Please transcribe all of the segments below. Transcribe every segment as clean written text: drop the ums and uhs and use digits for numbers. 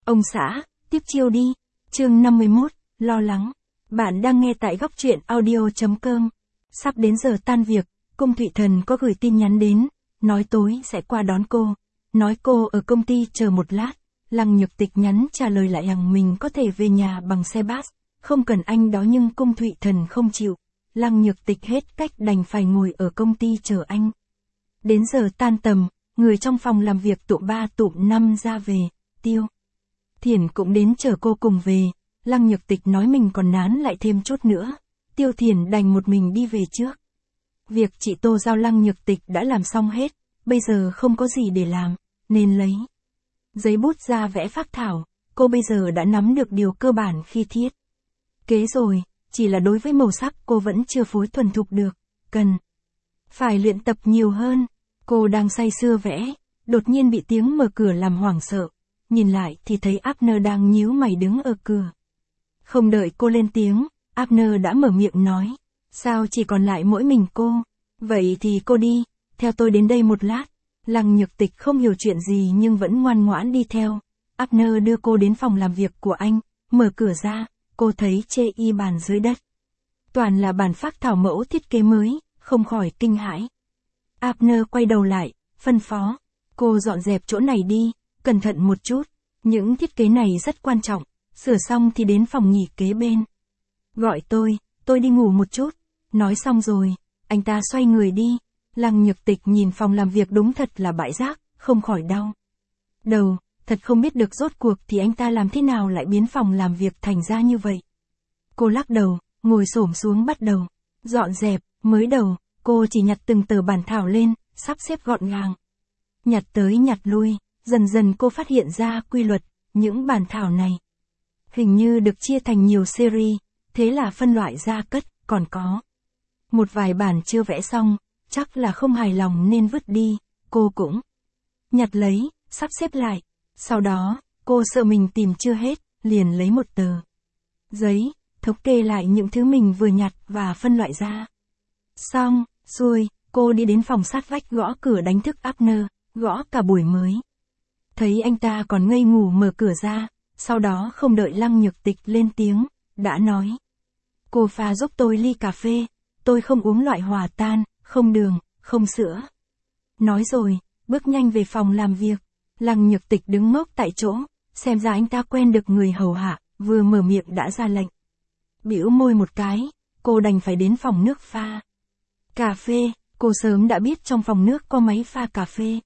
Ông xã, tiếp chiêu đi. Chương 51, lo lắng. Bạn đang nghe tại góc truyện audio.com. Sắp đến giờ tan việc, Cung Thụy Thần có gửi tin nhắn đến, nói tối sẽ qua đón cô. Nói cô ở công ty chờ một lát. Lăng Nhược Tịch nhắn trả lời lại rằng mình có thể về nhà bằng xe bus, không cần anh đó, nhưng Cung Thụy Thần không chịu. Lăng Nhược Tịch hết cách đành phải ngồi ở công ty chờ anh. Đến giờ tan tầm, người trong phòng làm việc tụm 3 tụm 5 ra về. Tiêu Thiển cũng đến chờ cô cùng về. Lăng Nhược Tịch nói mình còn nán lại thêm chút nữa. Tiêu Thiển đành một mình đi về trước. Việc chị Tô giao Lăng Nhược Tịch đã làm xong hết, bây giờ không có gì để làm, nên lấy giấy bút ra vẽ phác thảo. Cô bây giờ đã nắm được điều cơ bản khi thiết kế rồi, chỉ là đối với màu sắc cô vẫn chưa phối thuần thục được, cần phải luyện tập nhiều hơn. Cô đang say sưa vẽ, đột nhiên bị tiếng mở cửa làm hoảng sợ. Nhìn lại thì thấy Abner đang nhíu mày đứng ở cửa. Không đợi cô lên tiếng, Abner đã mở miệng nói, sao chỉ còn lại mỗi mình cô? Vậy thì cô đi, theo tôi đến đây một lát. Lăng Nhược Tịch không hiểu chuyện gì nhưng vẫn ngoan ngoãn đi theo. Abner đưa cô đến phòng làm việc của anh, mở cửa ra, cô thấy chê y bàn dưới đất. Toàn là bản phác thảo mẫu thiết kế mới, không khỏi kinh hãi. Abner quay đầu lại, phân phó, cô dọn dẹp chỗ này đi, cẩn thận một chút, những thiết kế này rất quan trọng, sửa xong thì đến phòng nghỉ kế bên. Gọi tôi đi ngủ một chút. Nói xong rồi, anh ta xoay người đi. Lăng Nhược Tịch nhìn phòng làm việc đúng thật là bãi rác, không khỏi đau đầu, thật không biết được rốt cuộc thì anh ta làm thế nào lại biến phòng làm việc thành ra như vậy. Cô lắc đầu, ngồi xổm xuống bắt đầu dọn dẹp. Mới đầu, cô chỉ nhặt từng tờ bản thảo lên, sắp xếp gọn gàng. Nhặt tới nhặt lui, dần dần cô phát hiện ra quy luật, những bản thảo này hình như được chia thành nhiều series, thế là phân loại ra cất, còn có một vài bản chưa vẽ xong, chắc là không hài lòng nên vứt đi, cô cũng nhặt lấy, sắp xếp lại. Sau đó, cô sợ mình tìm chưa hết, liền lấy một tờ giấy, thống kê lại những thứ mình vừa nhặt và phân loại ra. Xong, xuôi, cô đi đến phòng sát vách gõ cửa đánh thức Abner, gõ cả buổi mới. Thấy anh ta còn ngây ngủ mở cửa ra, sau đó không đợi Lăng Nhược Tịch lên tiếng, đã nói. Cô pha giúp tôi ly cà phê, tôi không uống loại hòa tan, không đường, không sữa. Nói rồi, bước nhanh về phòng làm việc. Lăng Nhược Tịch đứng ngốc tại chỗ, xem ra anh ta quen được người hầu hạ, vừa mở miệng đã ra lệnh. Bĩu môi một cái, cô đành phải đến phòng nước pha cà phê. Cô sớm đã biết trong phòng nước có máy pha cà phê.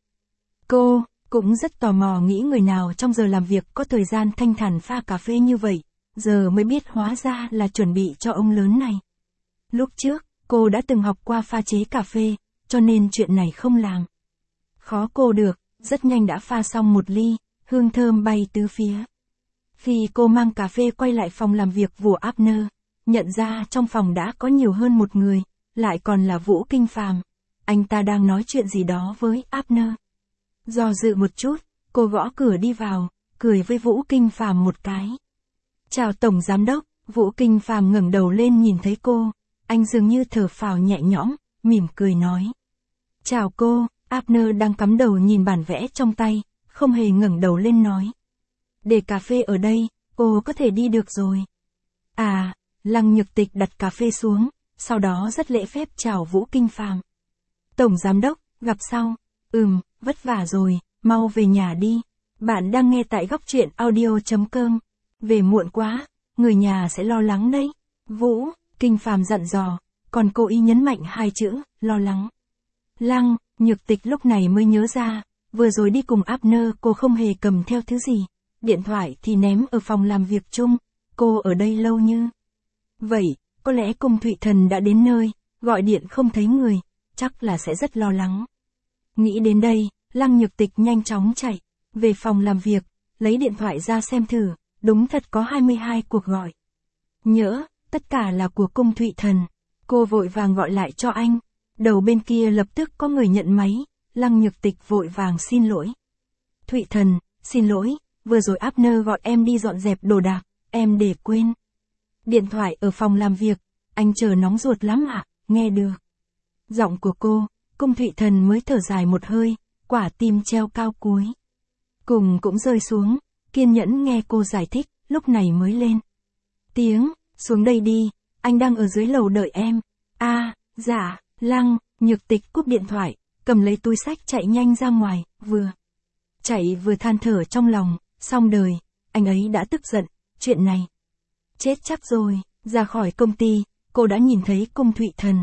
Cô cũng rất tò mò nghĩ người nào trong giờ làm việc có thời gian thanh thản pha cà phê như vậy, giờ mới biết hóa ra là chuẩn bị cho ông lớn này. Lúc trước, cô đã từng học qua pha chế cà phê, cho nên chuyện này không làm khó cô được, rất nhanh đã pha xong một ly, hương thơm bay tứ phía. Khi cô mang cà phê quay lại phòng làm việc của Abner, nhận ra trong phòng đã có nhiều hơn một người, lại còn là Vũ Kinh Phàm. Anh ta đang nói chuyện gì đó với Abner. Do dự một chút, cô gõ cửa đi vào, cười với Vũ Kinh Phàm một cái. Chào Tổng Giám Đốc. Vũ Kinh Phàm ngẩng đầu lên nhìn thấy cô, anh dường như thở phào nhẹ nhõm, mỉm cười nói. Chào cô. Abner đang cắm đầu nhìn bản vẽ trong tay, không hề ngẩng đầu lên nói. Để cà phê ở đây, cô có thể đi được rồi. À, Lăng Nhược Tịch đặt cà phê xuống, sau đó rất lễ phép chào Vũ Kinh Phàm. Tổng Giám Đốc, gặp sau. Vất vả rồi, mau về nhà đi. Bạn đang nghe tại góc truyện audio.com. Về muộn quá, người nhà sẽ lo lắng đấy. Vũ Kinh Phàm dặn dò, còn cô y nhấn mạnh hai chữ, lo lắng. Lăng Nhược Tịch lúc này mới nhớ ra, vừa rồi đi cùng Abner cô không hề cầm theo thứ gì. Điện thoại thì ném ở phòng làm việc chung, cô ở đây lâu như vậy, có lẽ Cung Thụy Thần đã đến nơi, gọi điện không thấy người, chắc là sẽ rất lo lắng. Nghĩ đến đây, Lăng Nhược Tịch nhanh chóng chạy về phòng làm việc, lấy điện thoại ra xem thử, đúng thật có 22 cuộc gọi. Nhỡ, tất cả là của Cung Thụy Thần. Cô vội vàng gọi lại cho anh. Đầu bên kia lập tức có người nhận máy, Lăng Nhược Tịch vội vàng xin lỗi. Thụy Thần, xin lỗi, vừa rồi Abner gọi em đi dọn dẹp đồ đạc, em để quên điện thoại ở phòng làm việc, anh chờ nóng ruột lắm ạ. Nghe được giọng của cô, Cung Thụy Thần mới thở dài một hơi, quả tim treo cao cuối cùng cũng rơi xuống. kiên nhẫn nghe cô giải thích, lúc này mới lên tiếng, xuống đây đi, anh đang ở dưới lầu đợi em. Dạ, Lăng Nhược Tịch cúp điện thoại, cầm lấy túi xách chạy nhanh ra ngoài, vừa chạy vừa than thở trong lòng, xong đời, anh ấy đã tức giận, chuyện này chết chắc rồi. Ra khỏi công ty, cô đã nhìn thấy Cung Thụy Thần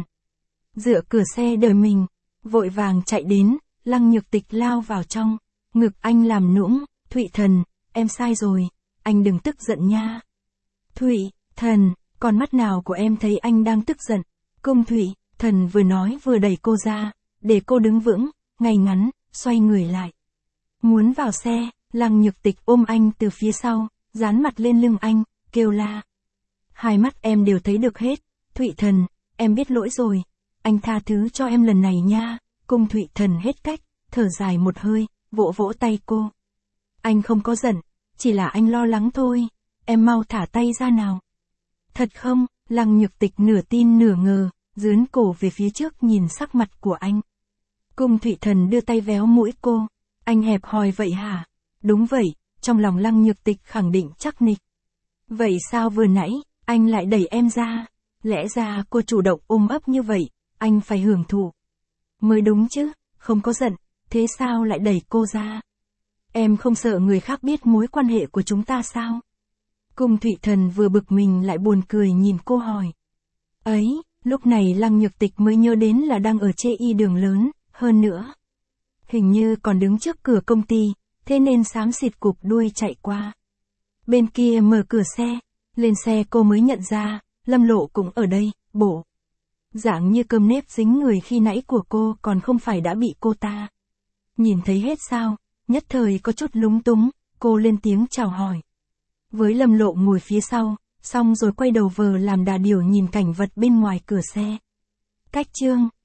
dựa cửa xe đợi mình, vội vàng chạy đến, Lăng Nhược Tịch lao vào trong ngực anh làm nũng, Thụy Thần, em sai rồi, anh đừng tức giận nha. Thụy Thần, con mắt nào của em thấy anh đang tức giận? Cung Thụy Thần vừa nói vừa đẩy cô ra, để cô đứng vững, ngay ngắn, xoay người lại. Muốn vào xe, Lăng Nhược Tịch ôm anh từ phía sau, dán mặt lên lưng anh, kêu la. Hai mắt em đều thấy được hết, Thụy Thần, em biết lỗi rồi, anh tha thứ cho em lần này nha. Cung Thụy Thần hết cách, thở dài một hơi, vỗ vỗ tay cô. Anh không có giận, chỉ là anh lo lắng thôi, em mau thả tay ra nào. Thật không? Lăng Nhược Tịch nửa tin nửa ngờ, dướn cổ về phía trước nhìn sắc mặt của anh. Cung Thụy Thần đưa tay véo mũi cô. Anh hẹp hòi vậy hả? Đúng vậy, trong lòng Lăng Nhược Tịch khẳng định chắc nịch. Vậy sao vừa nãy, anh lại đẩy em ra? Lẽ ra cô chủ động ôm ấp như vậy, anh phải hưởng thụ mới đúng chứ, không có giận, thế sao lại đẩy cô ra? Em không sợ người khác biết mối quan hệ của chúng ta sao? Cung Thụy Thần vừa bực mình lại buồn cười nhìn cô hỏi. Ấy, lúc này Lăng Nhược Tịch mới nhớ đến là đang ở chê y đường lớn, hơn nữa. Hình như còn đứng trước cửa công ty, thế nên xám xịt cụp đuôi chạy qua. Bên kia mở cửa xe, lên xe cô mới nhận ra, Lâm Lộ cũng ở đây, bộ dạng như cơm nếp dính người khi nãy của cô còn không phải đã bị cô ta nhìn thấy hết sao, nhất thời có chút lúng túng, cô lên tiếng chào hỏi. Với Lâm Lộ ngồi phía sau, xong rồi quay đầu vờ làm đà điểu nhìn cảnh vật bên ngoài cửa xe. Cách chương